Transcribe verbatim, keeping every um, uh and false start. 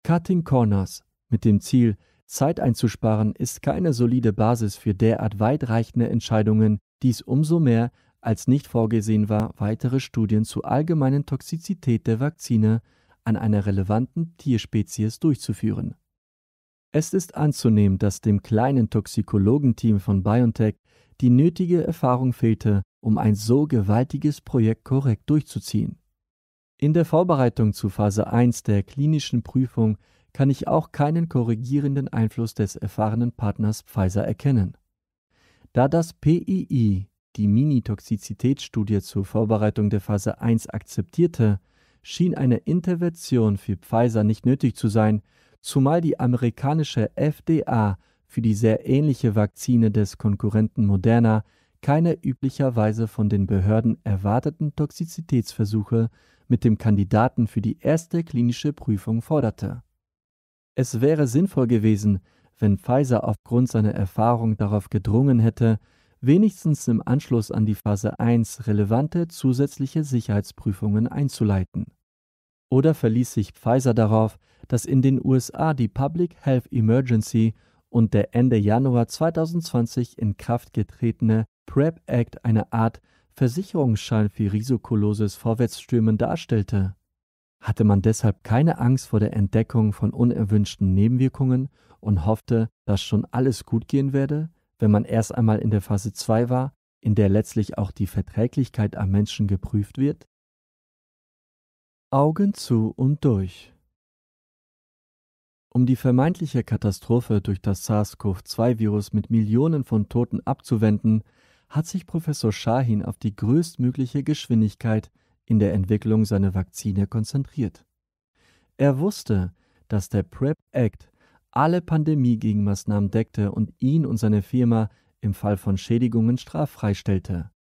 Cutting Corners mit dem Ziel, Zeit einzusparen, ist keine solide Basis für derart weitreichende Entscheidungen, dies umso mehr, als nicht vorgesehen war, weitere Studien zur allgemeinen Toxizität der Vakzine an einer relevanten Tierspezies durchzuführen. Es ist anzunehmen, dass dem kleinen Toxikologenteam von BioNTech die nötige Erfahrung fehlte, um ein so gewaltiges Projekt korrekt durchzuziehen. In der Vorbereitung zu Phase eins der klinischen Prüfung kann ich auch keinen korrigierenden Einfluss des erfahrenen Partners Pfizer erkennen. Da das P I I die Mini-Toxizitätsstudie zur Vorbereitung der Phase eins akzeptierte, schien eine Intervention für Pfizer nicht nötig zu sein, zumal die amerikanische F D A für die sehr ähnliche Vakzine des Konkurrenten Moderna keine üblicherweise von den Behörden erwarteten Toxizitätsversuche mit dem Kandidaten für die erste klinische Prüfung forderte. Es wäre sinnvoll gewesen, wenn Pfizer aufgrund seiner Erfahrung darauf gedrungen hätte, wenigstens im Anschluss an die Phase eins relevante zusätzliche Sicherheitsprüfungen einzuleiten. Oder verließ sich Pfizer darauf, dass in den U S A die Public Health Emergency und der Ende Januar zweitausendzwanzig in Kraft getretene PrEP Act eine Art Versicherungsschein für risikoloses Vorwärtsstürmen darstellte? Hatte man deshalb keine Angst vor der Entdeckung von unerwünschten Nebenwirkungen und hoffte, dass schon alles gut gehen werde, wenn man erst einmal in der Phase zwei war, in der letztlich auch die Verträglichkeit am Menschen geprüft wird? Augen zu und durch. Um die vermeintliche Katastrophe durch das SARS-CoV zwei Virus mit Millionen von Toten abzuwenden, hat sich Professor Shahin auf die größtmögliche Geschwindigkeit in der Entwicklung seiner Vakzine konzentriert. Er wusste, dass der PrEP Act alle Pandemie-Gegenmaßnahmen deckte und ihn und seine Firma im Fall von Schädigungen straffrei stellte.